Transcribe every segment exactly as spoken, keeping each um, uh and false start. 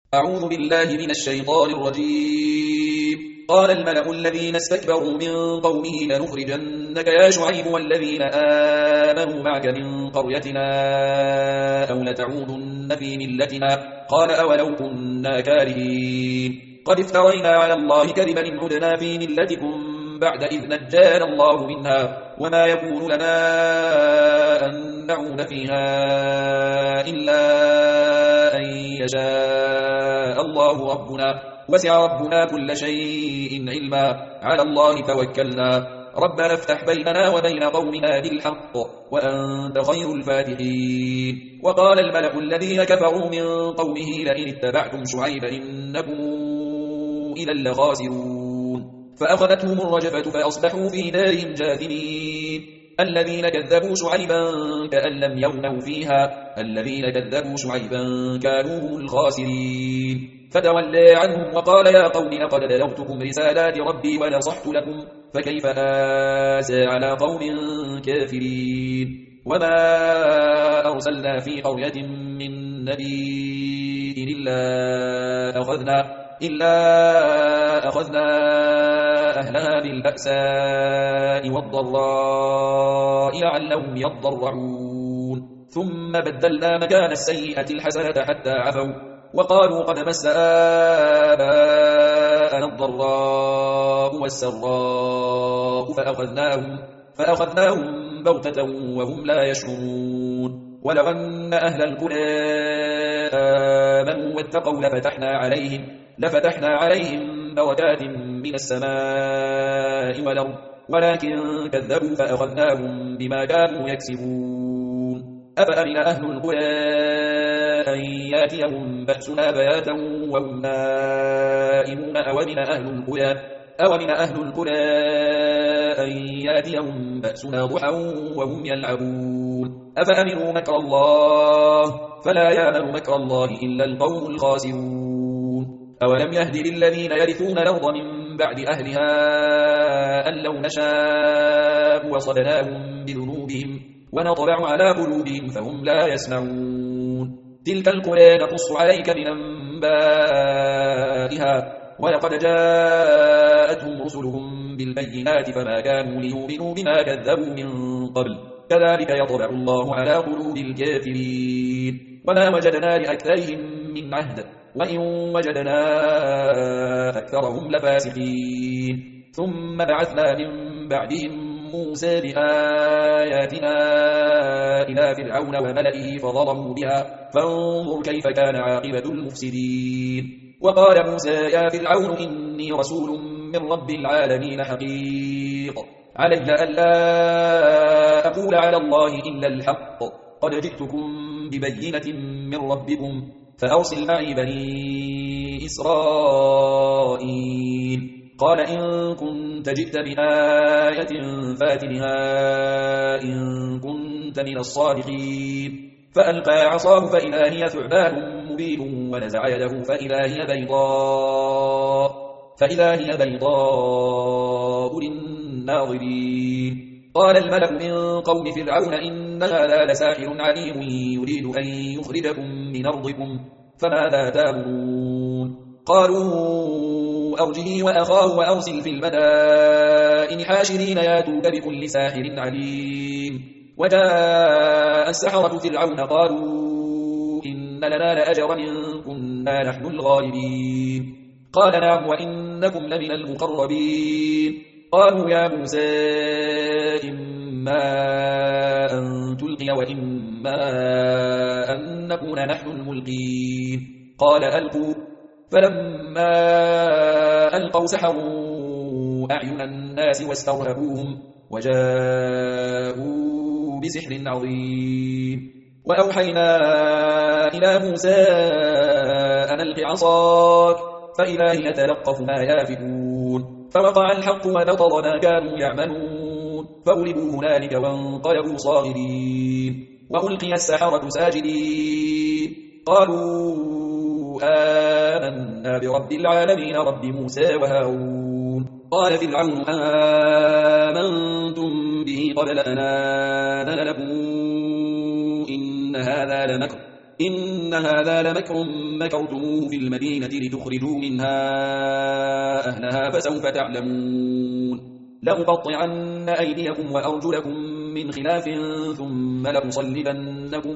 أعوذ بالله من الشيطان الرجيم. قال الملأ الذين استكبروا من قومه لنخرجنك يا شعيب والذين آمنوا معك من قريتنا أو لتعودن في ملتنا. قال أولو كنا كارهين قد افترينا على الله كذبا إن عدنا في ملتكم بعد إذ نجانا الله منها وما يكون لنا أن نعود فيها إلا أن يشاء الله ربنا وسع ربنا كل شيء علما على الله توكلنا ربنا افتح بيننا وبين قومنا بالحق وأنت خير الفاتحين. وقال الملأ الذين كفروا من قومه لئن اتبعتم شعيبا إنكم إذا لخاسرون فأخذتهم الرجفة فأصبحوا في دارهم جاثمين. الذين كذبوا شعيبا كأن لم يغنوا فيها الذين كذبوا شعيبا كانوا هم الخاسرين. فتولى عنهم وقال يا قوم لقد بلغتكم رسالات ربي ونصحت لكم فكيف آسى على قوم كافرين. وما أرسلنا في قرية من نبي إلا أخذنا إلا أخذنا أهلها بالبأساء والضراء لعلهم يضرعون ثم بدلنا مكان السيئة الحسنة حتى عفوا وقالوا قد مس آباءنا الضراء والسراء فأخذناهم, فأخذناهم بغتة وهم لا يشعرون. ولو أن أهل القرى آمنوا واتقوا لفتحنا عليهم لفتحنا عليهم بركات من السماء والأرض ولكن كذبوا فأخذناهم بما كانوا يكسبون. أفأمن أهل القرى أن ياتيهم بأسنا بياتا وهم نائمون أومن أهل القرى أومن أهل القرى أن ياتيهم بأسنا ضحى وهم يلعبون. أفأمنوا مكر الله فلا يأمن مكر الله إلا القوم الخاسرون. أولم يهد للذين يرثون الأرض من بعد أهلها أن لو نشاء وصدناهم بذنوبهم ونطبع على قلوبهم فهم لا يسمعون. تلك القرى نقص عليك من أنبائها ولقد جاءتهم رسلهم بالبينات فما كانوا ليؤمنوا بما كذبوا من قبل كذلك يطبع الله على قلوب الكافرين. وما وجدنا لأكثرهم من عهد وإن وجدنا أكثرهم لفاسقين. ثم بعثنا من بعدهم موسى بآياتنا إلى فرعون وملئه فظلموا بها فانظر كيف كان عاقبة المفسدين. وقال موسى يا فرعون إني رسول من رب العالمين حقيق علي ألا أقول على الله إلا الحق قد جئتكم ببينة من ربكم فأرسل معي بني إسرائيل. قال إن كنت جئت بآية فات بها إن كنت من الصادقين. فألقى عصاه فإذا هي ثعبان مبين ونزع يده فإذا هي بيضاء فإذا هي بيضاء للناظرين. قال الملأ من قوم فرعون إن هذا لساحر عليم يريد أن يخرجكم من أرضكم فماذا تأمرون. قالوا أرجه وأخاه وأرسل في المدائن حاشرين ياتوك بكل ساحر عليم. وجاء السحرة فرعون قالوا إن لنا لأجرا إن كنا نحن الغالبين. قال نعم وإنكم لمن المقربين. قالوا يا موسى إما أن تلقي وإما أن نكون نحن الملقين. قال ألقوا فلما ألقوا سحروا أعين الناس واسترهبوهم وجاءوا بسحر عظيم. وأوحينا إلى موسى أن ألق عصاك فإذا هي تلقف ما يافكون. فوقع الحق وبطل ما كانوا يعملون فغلبوا هنالك وانقلبوا صاغرين. وألقي السحرة ساجدين قالوا آمنا برب العالمين رب موسى وهارون. قال فرعون آمنتم به قبل أن آذن لكم إن هذا لمكر إن هذا لمكر مكرتموه في المدينة لتخرجوا منها أهلها فسوف تعلمون لأقطعن أيديكم وأرجلكم من خلاف ثم لأصلبنكم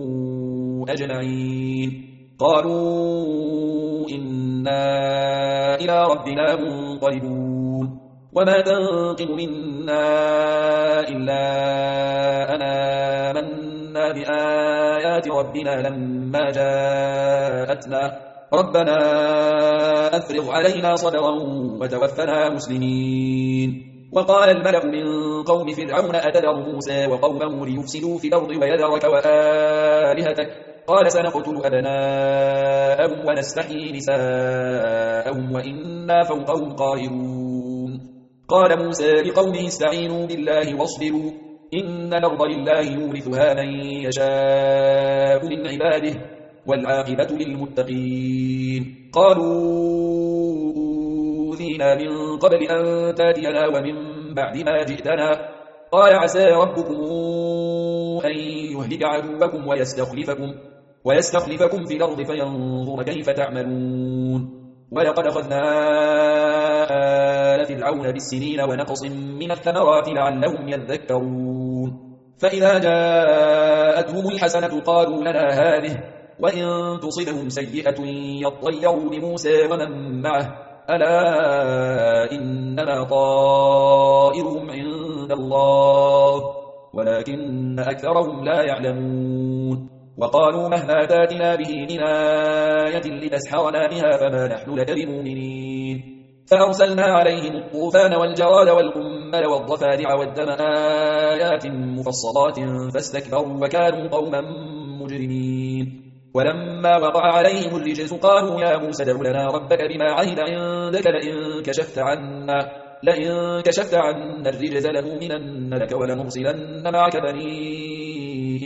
أجمعين قالوا إنا إلى ربنا منقلبون وما تنقم منا إلا أن آمنا بآيات ربنا لما جاءتنا ربنا أفرغ علينا صبرا وتوفنا مسلمين وقال الملأ من قوم فرعون أتذر موسى وقومه ليفسدوا في الأرض ويذرك وآلهتك قال سنقتل أبناءهم ونستحيي نساءهم وإنا فوقهم قاهرون قال موسى لقومه استعينوا بالله واصبروا إن الأرض لله يورثها من يشاء من عباده والعاقبة للمتقين قالوا أوذينا من قبل أن تاتينا ومن بعد ما جئتنا قال عسى ربكم أن يهلك عدوكم ويستخلفكم, ويستخلفكم في الأرض فينظر كيف تعملون ولقد أخذنا آل فرعون بالسنين ونقص من الثمرات لعلهم يذكرون فإذا جاءتهم الحسنة قالوا لنا هذه وإن تصبهم سيئة يطيروا بموسى ومن معه ألا إنما طائرهم عند الله ولكن أكثرهم لا يعلمون وقالوا مهما تاتنا به من آية لتسحرنا بها فما نحن لك بمؤمنين فأرسلنا عليهم الطوفان والجراد والقمل والضفادع والدم آيات مفصلات فاستكبروا وكانوا قوما مجرمين ولما وقع عليهم الرجس قالوا يا موسى ادع لنا ربك بما عهد عندك لئن كشفت عنا لئن كشفت عنا الرجز لنؤمنن لك ولنرسلن معك بني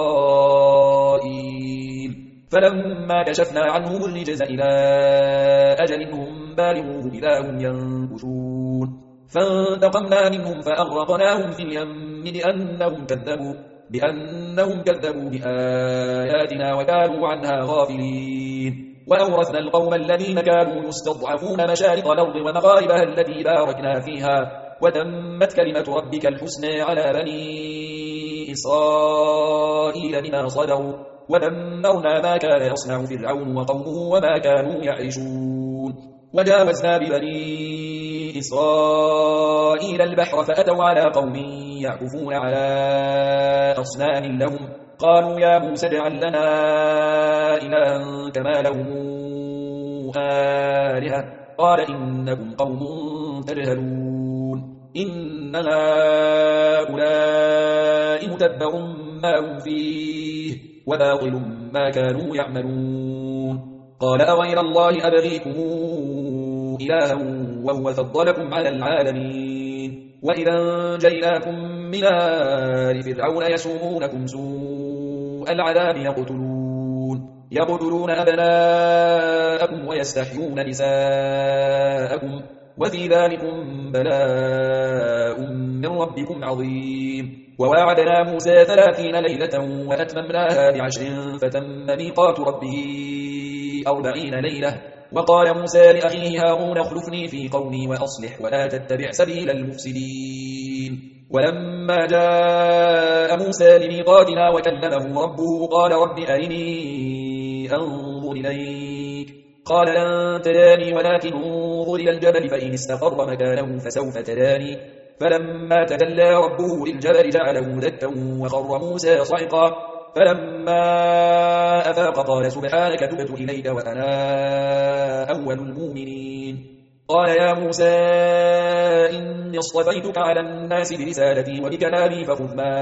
إسرائيل فلما كشفنا عنهم الرجز إلى أجل هم بالغوه إذا هم ينكثون فانتقمنا منهم فأغرقناهم في اليم بأنهم كذبوا بأنهم كذبوا بآياتنا وكانوا عنها غافلين وأورثنا القوم الذين كانوا يستضعفون مشارق الأرض ومغاربها التي باركنا فيها وتمت كلمة ربك الحسنى على بني إسرائيل بما صدروا ودمرنا ما كان يصنع فرعون وقومه وما كانوا يعرشون وجاوزنا ببني إسرائيل البحر فأتوا على قوم يعكفون على أصنام لهم قالوا يا موسى اجعل لنا إلها كما لهم آلهة قال إنكم قوم تجهلون إن هؤلاء متبر ما هم فيه وباطل ما كانوا يعملون قال أغير الله أبغيكم إلها وهو فضلكم على العالمين وإذا أنجيناكم من آل فرعون يسومونكم سوء العذاب يقتلون يقتلون أبناءكم ويستحيون نساءكم وفي ذلكم بلاء من ربكم عظيم وواعدنا موسى ثلاثين ليلة وأتممناها بعشر فتم ميقات ربه أربعين ليلة وقال موسى لأخيه هارون اخلفني في قومي وأصلح ولا تتبع سبيل المفسدين ولما جاء موسى لميقاتنا وكلمه ربه قال رب أرني أنظر إليك قال لن تراني ولكن انظر إلى الجبل فإن استقر مكانه فسوف تراني فلما تجلى ربه للجبل جعله دكا وخر موسى صعقا فلما أفاق قال سبحانك تبت إليك وأنا أول المؤمنين قال يا موسى إني اصطفيتك على الناس برسالتي وبكلامي فخذ ما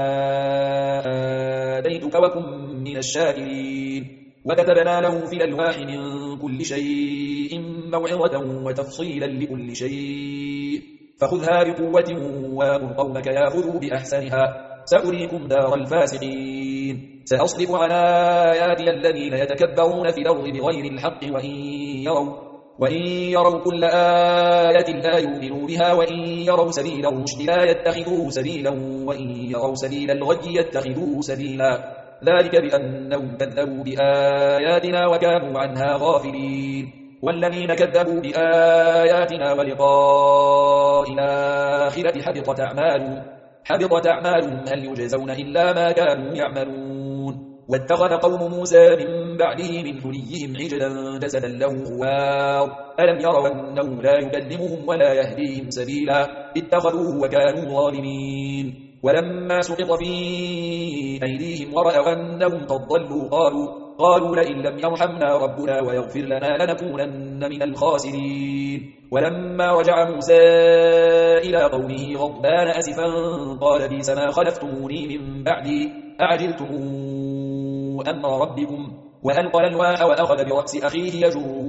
آتيتك وكن من الشاكرين وكتبنا له في الألواح من كل شيء موعظة وتفصيلا لكل شيء فخذها بقوة وامر قومك يأخذوا بأحسنها سأريكم دار الفاسقين سأصرف عن آياتي الذين يتكبرون في الأرض بغير الحق وإن يروا, وإن يروا كل آية لا يؤمنوا بها وإن يروا سبيل الرشد لا يتخذوه سبيلا وإن يروا سبيل الغي يتخذوه سبيلا ذلك بأنهم كذبوا بآياتنا وكانوا عنها غافلين والذين كذبوا بآياتنا ولقاء الآخرة حبطت أعمالهم حبطت أعمالهم هل يجزون إلا ما كانوا يعملون واتخذ قوم موسى من بعده من حليهم عجلا جسدا له خوار ألم يروا أنه لا يكلمهم ولا يهديهم سبيلا اتخذوه وكانوا ظالمين ولما سقط في أيديهم ورأوا أنهم قد ضلوا قالوا قالوا لئن لم يرحمنا ربنا ويغفر لنا لنكونن من الخاسرين ولما رجع موسى إلى قومه غضبان أسفا قال بئس ما خلفتموني من بعدي أعجلتم أمر ربكم وألقى الألواح وأخذ برأس أخيه يجره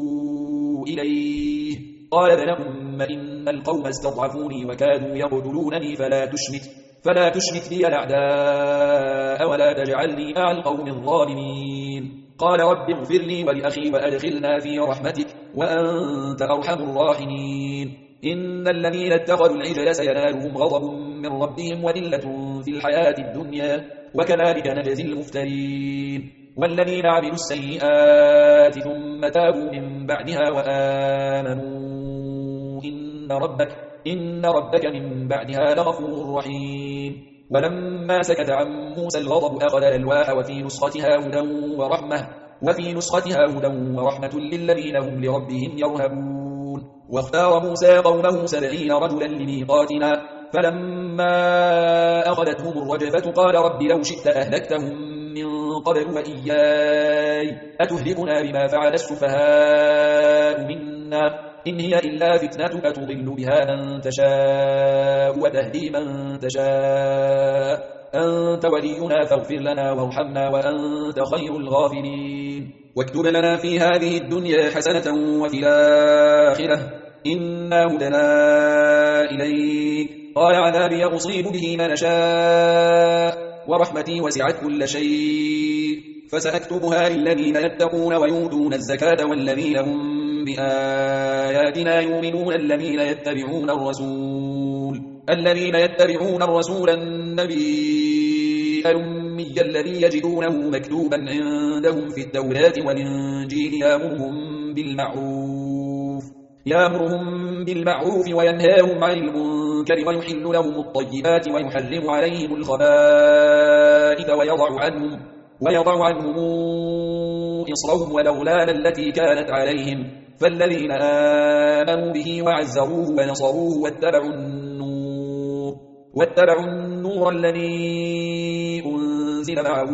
إليه قال ابن أم إن القوم استضعفوني وكادوا يقتلونني فلا تشمت فلا تشمت بي الأعداء ولا تجعلني مع القوم الظالمين قال رب اغفر لي ولأخي وأدخلنا في رحمتك وأنت أرحم الراحمين إن الذين اتخذوا العجل سينالهم غضب من ربهم وذلة في الحياة الدنيا وكذلك نجزي المفترين والذين عملوا السيئات ثم تابوا من بعدها وآمنوا إن ربك إن ربك من بعدها لغفور رحيم ولما سكت عن موسى الغضب أخذ الألواح وفي نسختها هدى ورحمة وفي نسختها هدى ورحمة للذين هم لربهم يرهبون واختار موسى قومه سبعين رجلا لميقاتنا فلما أخذتهم الرجفة قال رب لو شئت أهلكتهم من قبل وإياي أتهلكنا بما فعل السفهاء منا إن هي إلا فتنتك تضل بها من تشاء وتهدي من تشاء أنت ولينا فاغفر لنا وارحمنا وأنت خير الغافرين واكتب لنا في هذه الدنيا حسنة وفي الآخرة إنا هدنا إليك قال عذابي أصيب به من نشاء ورحمتي وسعت كل شيء فسأكتبها للذين يتقون ويؤتون الزكاة والذين هم بآياتنا يؤمنون الذين يتبعون الرسول الذين يتبعون الرسول النبي الأمي الذي يجدونه مكتوبا عندهم في التوراة والإنجيل يأمرهم بالمعروف يأمرهم بالمعروف وينهاهم عن المنكر ويحل لهم الطيبات ويحرم عليهم الخبائث ويضع عنهم ويضع عنهم إصرهم والأغلال التي كانت عليهم فالذين آمنوا به وعزروه ونصروه واتبعوا النور واتبعوا النور الذي أنزل معه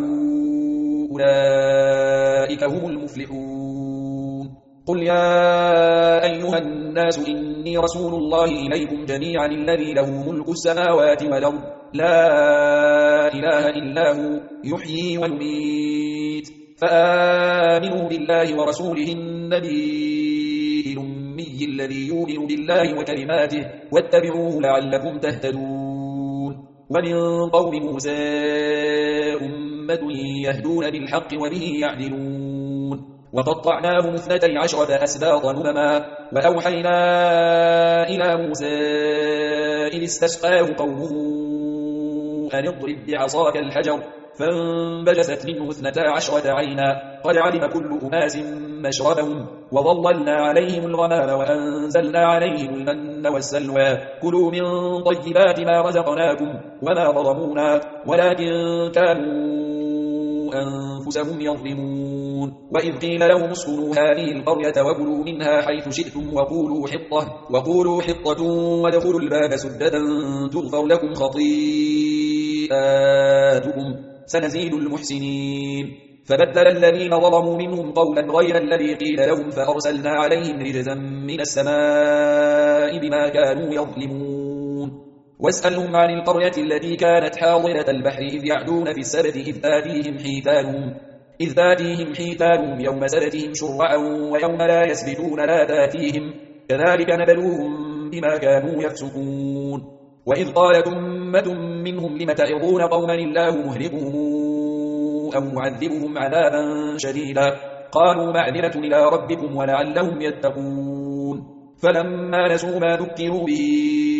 أولئك هم المفلحون قل يا أيها الناس إني رسول الله إليكم جميعا الذي له ملك السماوات والأرض لا إله إلا هو يحيي ويميت فآمنوا بالله ورسوله النبي الأمي الذي يؤمن بالله وكلماته واتبعوه لعلكم تهتدون ومن قوم موسى أمة يهدون بالحق وبه يعدلون وقطعناهم اثنتي عشرة أسباطا أمما وأوحينا إلى موسى إذ استسقاه قومه أن اضرب بعصاك الحجر فانبجست منه اثنتا عشرة عينا قد علم كل أناس مشربهم وظللنا عليهم الغمام وأنزلنا عليهم المن والسلوى كلوا من طيبات ما رزقناكم وما ظلمونا ولكن كانوا أنفسهم يظلمون وإذ قيل لهم اسكنوا هذه القرية وكلوا منها حيث شئتم وقولوا حطة وقولوا حطة وادخلوا الباب سددا تغفر لكم خطيئاتكم سنزيد المحسنين فبدل الذين ظلموا منهم قولا غير الذي قيل لهم فأرسلنا عليهم رجزا من السماء بما كانوا يظلمون واسألهم عن القرية التي كانت حاضرة البحر إذ يعدون في السبت إذ تاتيهم حيتانهم إذ تاتيهم حيتانهم يوم سبتهم شرعا ويوم لا يسبتون لا تاتيهم كذلك نبلوهم بما كانوا يفسقون وإذ قالت أمة منهم لم تعظون قوما الله مهلكهم أو معذبهم عذابا شديدا قالوا معذرة إلى ربكم ولعلهم يتقون فلما نسوا ما ذكروا به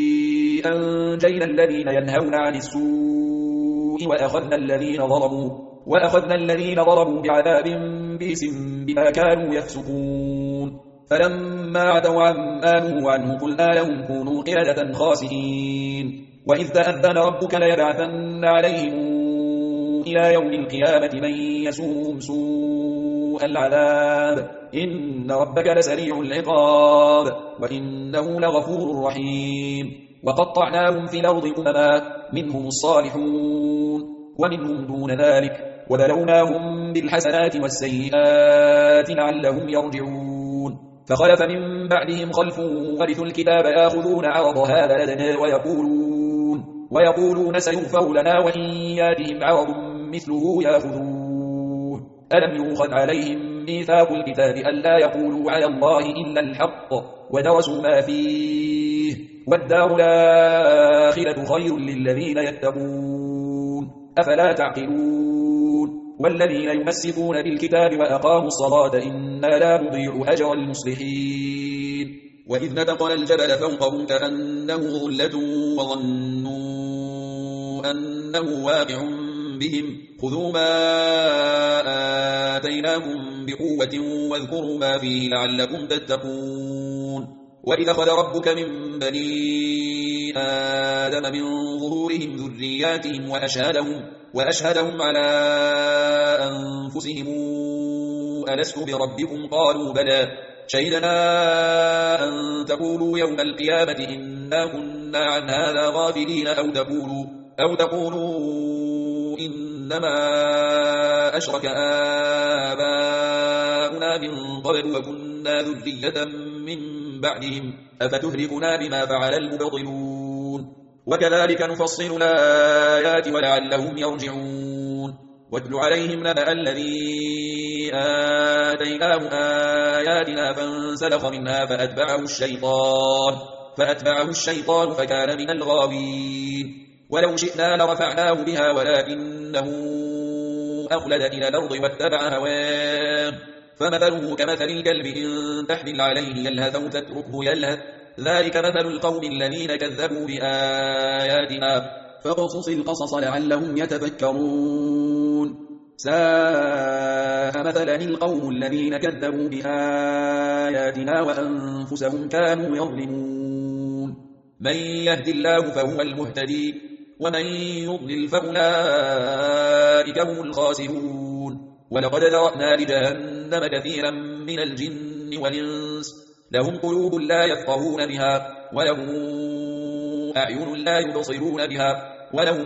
أنجينا الذين ينهون عن السوء وأخذنا الذين ظلموا وأخذنا الذين ضربوا بعذاب بئس بما كانوا يفسقون فلما عتوا عما نهوا عنه قلنا لهم كونوا قردة خاسئين وإذ تأذن ربك ليبعثن عليهم إلى يوم القيامة من يسوم سوء العذاب إن ربك لسريع العقاب وإنه لغفور رحيم وقطعناهم في الأرض أمما منهم الصالحون ومنهم دون ذلك وبلوناهم بالحسنات والسيئات لعلهم يرجعون فخلف من بعدهم خلف ورثوا الكتاب يأخذون عرض هذا لدنا ويقولون, ويقولون سيغفر لنا وإن ياتهم عرض مثله يأخذوه ألم يؤخذ عليهم ميثاق الكتاب ألا يقولوا على الله إلا الحق ودرسوا ما فيه والدار الآخرة خير للذين يتقون أفلا تعقلون والذين يمسكون بالكتاب وأقاموا الصلاة إنا لا نضيع أجر المصلحين وإذ نتقل الجبل فوقهم كأنه ظلة وظنوا أنه واقع بهم خذوا ما آتيناكم بقوة واذكروا ما فيه لعلكم تتقون وإذ أخذ ربك من بني آدم من ظهورهم ذرياتهم وأشهدهم, وأشهدهم على أنفسهم ألست بربكم قالوا بلى شهدنا أن تقولوا يوم القيامة إنا كنا عن هذا غافلين أو تقولوا, أو تقولوا إنما أشرك آباؤنا من قبل وكنا ذرية من بعدهم أفتهلكنا بما فعل المبطلون وكذلك نفصل الآيات ولعلهم يرجعون واتل عليهم نبأ الذي آتيناه آياتنا فانسلخ منها فأتبعه الشيطان, فأتبعه الشيطان فكان من الغاوين ولو شئنا لرفعناه بها ولكنه أخلد إلى الأرض واتبع هواه فمثله كمثل الكلب إن تحمل عليه يلهث أو تتركه يلهث ذلك مثل القوم الذين كذبوا بآياتنا فقصص القصص لعلهم يتفكرون ساء مثلا القوم الذين كذبوا بآياتنا وأنفسهم كانوا يظلمون من يهد الله فهو المهتدي ومن يضلل فأولئك هم الخاسرون ولقد ذرأنا لجهنم كثيرا من الجن والإنس لهم قلوب لا يفقهون بها ولهم أعين لا يبصرون بها ولهم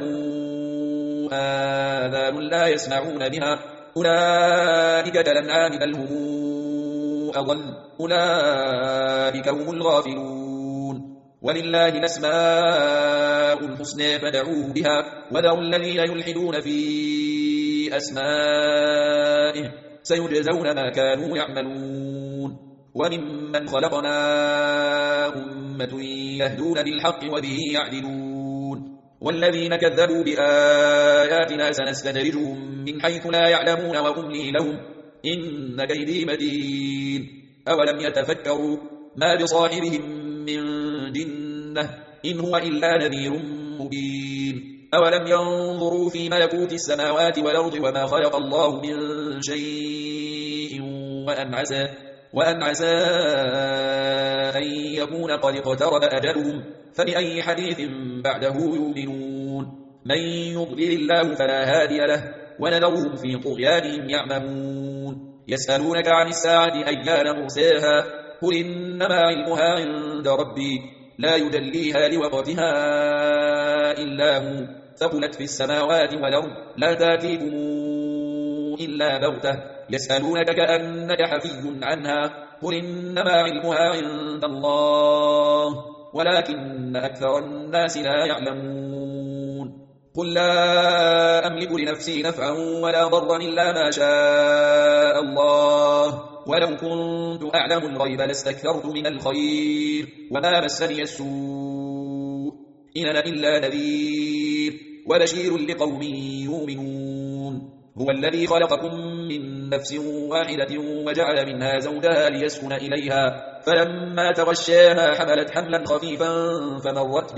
آذان لا يسمعون بها أولئك كالأنعام بل هم أضل أولئك هم الغافلون ولله الأسماء الحسنى فدعوه بها وذروا الذين يلحدون في أسمائه سيجزون ما كانوا يعملون وممن خلقنا أمة يهدون بالحق وبه يعدلون والذين كذبوا بآياتنا سنستدرجهم من حيث لا يعلمون وأملي لهم إن كيدي متين أولم يتفكروا ما بصاحبهم من جنة إن هو إلا نذير مبين أولم ينظروا في ملكوت السماوات والأرض وما خلق الله من شيء وأن عسى وأن عسى أن يكون قد اقترب أجلهم فبأي حديث بعده يؤمنون من يضلل الله فلا هادي له ونذرهم في طغيانهم يعمهون يسألونك عن الساعة أيان مرساها قل إنما علمها عند ربي لا يجليها لوقتها إلا هو ثقلت في السماوات والأرض لا تأتيكم إلا بغتة يسألونك كأنك حفي عنها قل إنما علمها عند الله ولكن أكثر الناس لا يعلمون قل لا أملك لنفسي نفعا ولا ضرا إلا ما شاء الله ولو كنت أعلم الغيب لاستكثرت من الخير وما مسني السوء إن أنا إلا نذير وبشير لقوم يؤمنون هو الذي خلقكم من نفس واحدة وجعل منها زوجها ليسكن إليها فلما تغشاها حملت حملا خفيفا فمرت به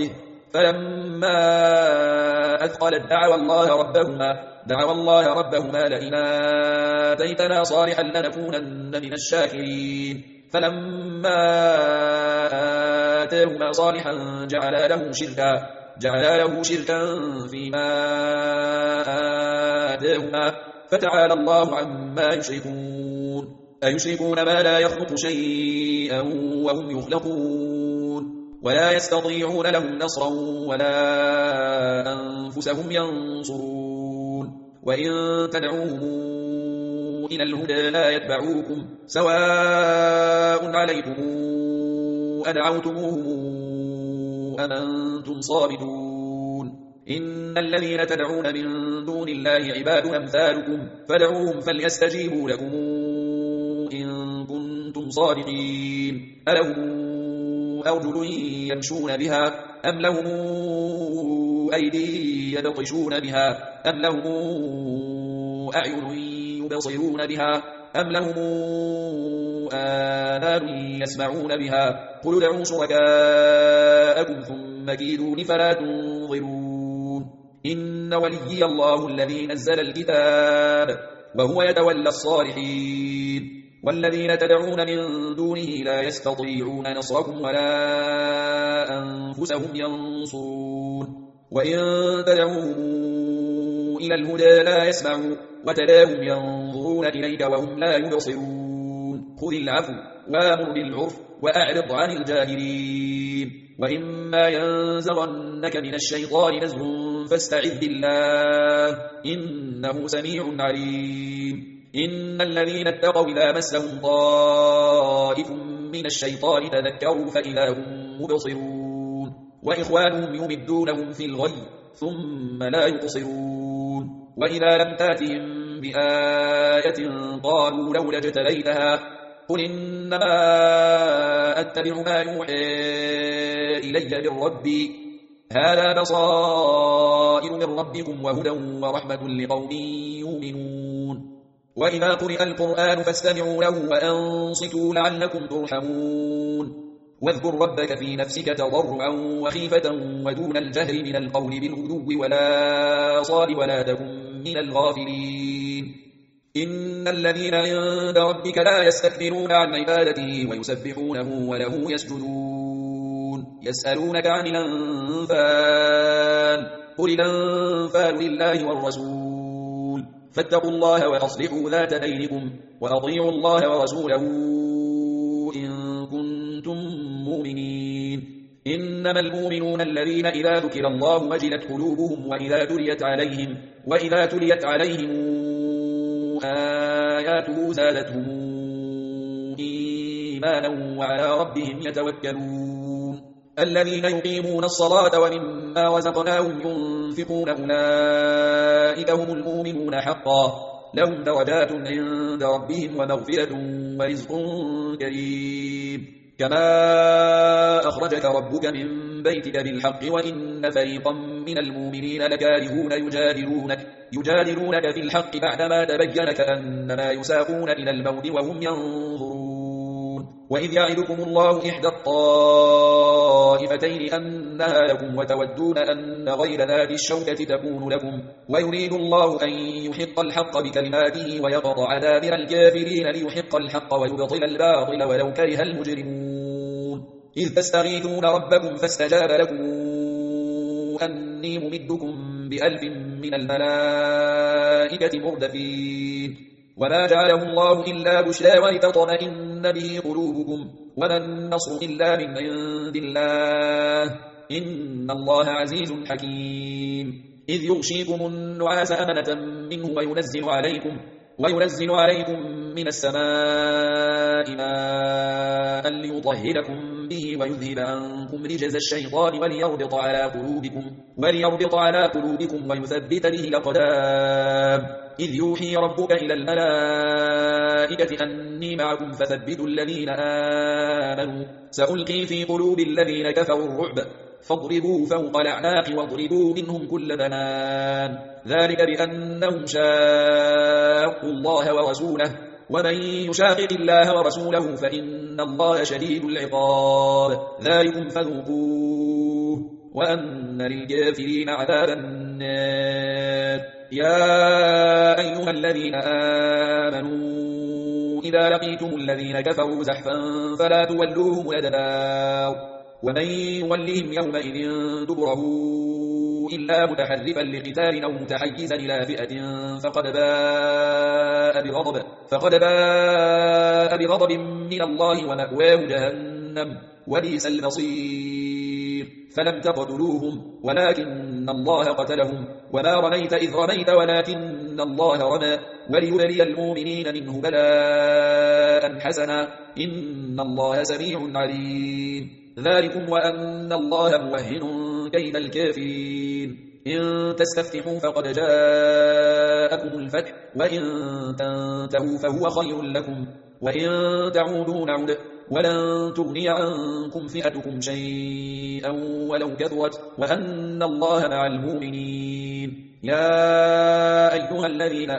فلما أثقلت دعوا الله ربهما دعوا الله ربهما لئن آتيتنا صالحا لنكونن من الشاكرين فلما آتاهما صالحا جعلا له شركا جعلا له شركا فيما آتاهما فتعالى الله عما يشركون أيشركون ما لا يخلق شيئا وهم يخلقون ولا يستطيعون لهم نصرا ولا أنفسهم ينصرون وإن تدعوهم إلى الهدى لا يتبعوكم سواء عليكم أدعوتموهم أم أنتم صامتون إن الذين تدعون من دون الله عباد أمثالكم فدعوهم فليستجيبوا لكم إن كنتم صادقين ألهم أرجل يمشون بها أم لهم أيدي يبطشون بها أم لهم أعين يبصرون بها أم لهم آذان يسمعون بها قل ادعوا شركاءكم ثم كيدون فلا تنظرون إن وليي الله الذي نزل الكتاب وهو يتولى الصالحين والذين تدعون من دونه لا يستطيعون نصركم ولا أنفسهم ينصرون وإن تدعوهم إلى الهدى لا يسمعوا وتراهم ينظرون إليك وهم لا يبصرون خذ العفو وامر بالعرف وأعرض عن الجاهلين وإما ينزغنك من الشيطان نزغ فاستعذ بالله إنه سميع عليم إن الذين اتقوا إذا مسهم طائف من الشيطان تذكروا فإذا هم مبصرون وإخوانهم يمدونهم في الغي ثم لا يقصرون وإذا لم تاتهم بآية قالوا لولا اجتبيتها قل إنما أتبع ما يوحى إلي من ربي هذا بصائر من ربكم وهدى ورحمة لقوم يؤمنون وإذا قرئ القرآن فاستمعوا له وأنصتوا لعلكم ترحمون واذكر ربك في نفسك تضرعا وخيفة ودون الجهر من القول بالغدو ولا صال ولا تكن من الغافلين إن الذين عند ربك لا يستكبرون عن عبادته ويسبحونه وله يسجدون يسألونك عن الأنفال قل الأنفال لله والرسول فاتقوا الله وأصلحوا ذات بينكم وأطيعوا الله ورسوله إن كنتم مؤمنين إنما المؤمنون الذين إذا ذكر الله وجلت قلوبهم وإذا تليت عليهم وإذا تليت عليهم آياته زادتهم إيمانا وعلى ربهم يتوكلون الذين يقيمون الصلاة ومما رزقناهم ينفقون أولئك هم المؤمنون حقا لهم درجات عند ربهم ومغفرة ورزق كريم كما أخرجك ربك من بيتك بالحق وإن فريقا من المؤمنين لكارهون يجادلونك, يجادلونك في الحق بعدما تبين كأنما يساقون إلى الموت وهم ينظرون وإذ يعدكم الله إحدى الطائفتين أنها لكم وتودون أن غير ذات الشوكة تكون لكم ويريد الله أن يحق الحق بكلماته ويقطع دابر الكافرين ليحق الحق ويبطل الباطل ولو كره المجرمون إذ تستغيثون ربكم فاستجاب لكم أني ممدكم بألف من الملائكة مردفين وما جعله الله إلا بشرى ولتطمئن به قلوبكم وما النصر إلا من عند الله إن الله عزيز حكيم إذ يغشيكم النعاس أمنة منه وينزل عليكم وينزل عليكم من السماء ماء ليطهركم به ويذهب عنكم رجز الشيطان وليربط على قلوبكم وليربط على قلوبكم ويثبت به الأقدام إذ يوحي ربك إلى الملائكة أني معكم فثبتوا الذين آمنوا سألقي في قلوب الذين كفروا الرعب فاضربوا فوق الأعناق واضربوا منهم كل بنان ذلك بأنهم شاقوا الله ورسوله ومن يشاقق الله ورسوله فإن الله شديد العقاب ذلكم فذوقوه وأن للكافرين عذاب النار. يا أيها الذين آمنوا إذا لقيتم الذين كفروا زحفا فلا تولوهم الأدبار ومن يولهم يومئذ دبره إلا متحرفا لقتال أو متحيزا إلى فئة فقد باء بغضب فقد باء بغضب من الله ومأواه جهنم وبئس المصير. فلم تقتلوهم ولكن الله قتلهم وما رميت إذ رميت ولكن الله رمى وليبلي المؤمنين منه بلاء حسنا إن الله سميع عليم. ذلكم وأن الله موهن كيد الكافرين. إن تستفتحوا فقد جاءكم الفتح وإن تنتهوا فهو خير لكم وإن تعودوا نعد ولن تغني عنكم فئتكم شيئا ولو كثرت وأن الله مع المؤمنين. يا أيها الذين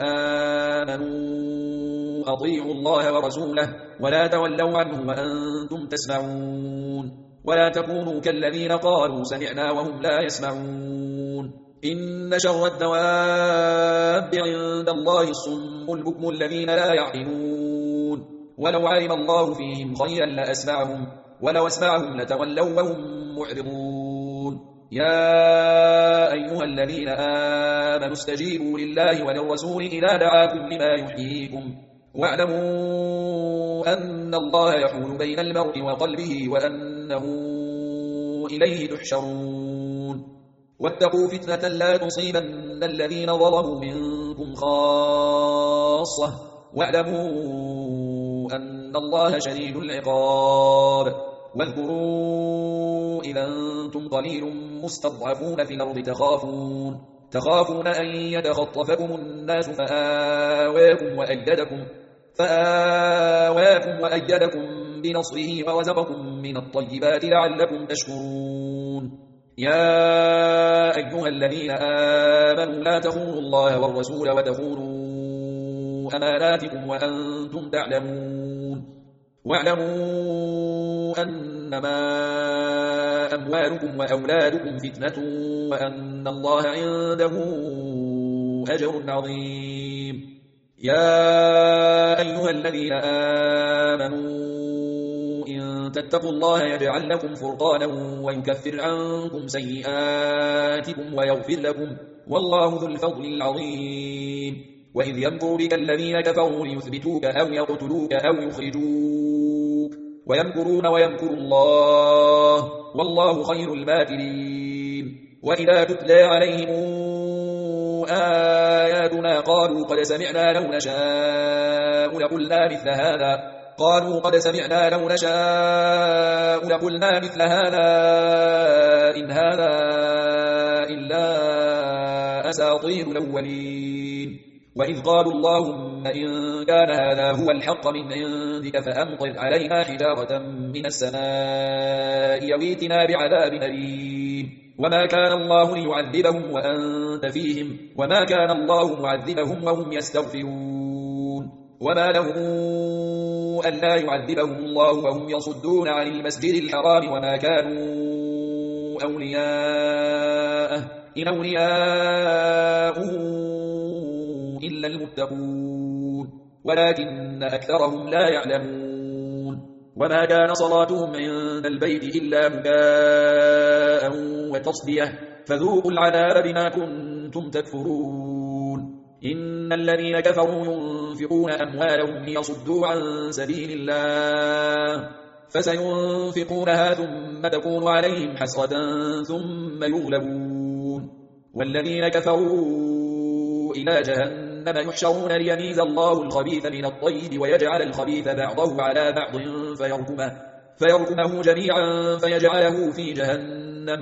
آمنوا أطيعوا الله ورسوله ولا تولوا عنه وأنتم تسمعون ولا تكونوا كالذين قالوا سمعنا وهم لا يسمعون. إن شر الدواب عند الله الصم البكم الذين لا يعقلون ولو علم الله فيهم خيرا لأسمعهم ولو أسمعهم لتولوا وهم معرضون. يا أيها الذين آمنوا استجيبوا لله وللرسول إذا دعاكم لما يحييكم واعلموا أن الله يحول بين المرء وقلبه وأنه إليه تحشرون. واتقوا فتنة لا تصيبن الذين ظلموا منكم خاصة واعلموا أن الله شديد العقاب. واذكروا إذا أنتم قليل مستضعفون في الأرض تخافون تخافون أن يتخطفكم الناس فآواكم وأيدكم فآواكم وأيدكم بنصره ورزقكم من الطيبات لعلكم تشكرون. يا أيها الذين آمنوا لا تخونوا الله والرسول وتخونوا أماناتكم وأنتم تعلمون واعلموا أنما أموالكم وأولادكم فتنة وأن الله عنده أجر عظيم. يا أيها الذين آمنوا إن تتقوا الله يجعل لكم فرقانا ويكفر عنكم سيئاتكم ويغفر لكم والله ذو الفضل العظيم. وإذ يمكر بك الذين كفروا ليثبتوك أو يقتلوك أو يخرجوك ويمكرون ويمكر الله والله خير الماكرين. وإذا تتلى عليهم آياتنا قالوا قد سمعنا لو نشاء لقلنا مثل هذا قالوا قد سمعنا لو نشاء لقلنا مثل هذا إن هذا إلا أساطير الأولين. وإذ قالوا اللهم إن كان هذا هو الحق من عندك فأمطر علينا حجارة من السماء يويتنا بعذاب أليم. وما كان الله ليعذبهم وأنت فيهم وما كان الله معذبهم وهم يستغفرون. وما لهم ألا يعذبهم الله وهم يصدون عن المسجد الحرام وما كانوا أولياءه إن أولياءه إلا المتقون ولكن أكثرهم لا يعلمون. وما كان صلاتهم عند البيت إلا مكاء وتصدية فذوقوا العذاب بما كنتم تكفرون. إن الذين كفروا ينفقون أموالهم ليصدوا عن سبيل الله فسينفقونها ثم تكون عليهم حسرة ثم يغلبون والذين كفروا إلى جهنم يحشرون ليميز الله الخبيث من الطيب ويجعل الخبيث بعضه على بعض فيركمه, فيركمه جميعا فيجعله في جهنم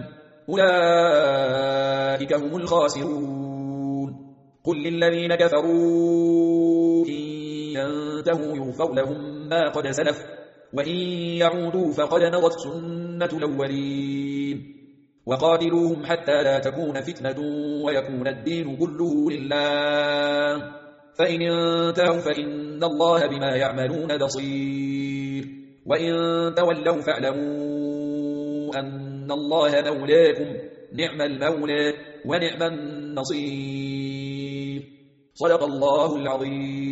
أولئك هم الخاسرون. قل للذين كفروا إن ينتهوا يغفر لهم ما قد سلف وإن يعودوا فقد مضت سنة الأولين. وقاتلوهم حتى لا تكون فتنة ويكون الدين كله لله فإن انتهوا فإن الله بما يعملون بصير. وإن تولوا فاعلموا أن إن الله مولاكم نعم المولى ونعم النصير. صدق الله العظيم.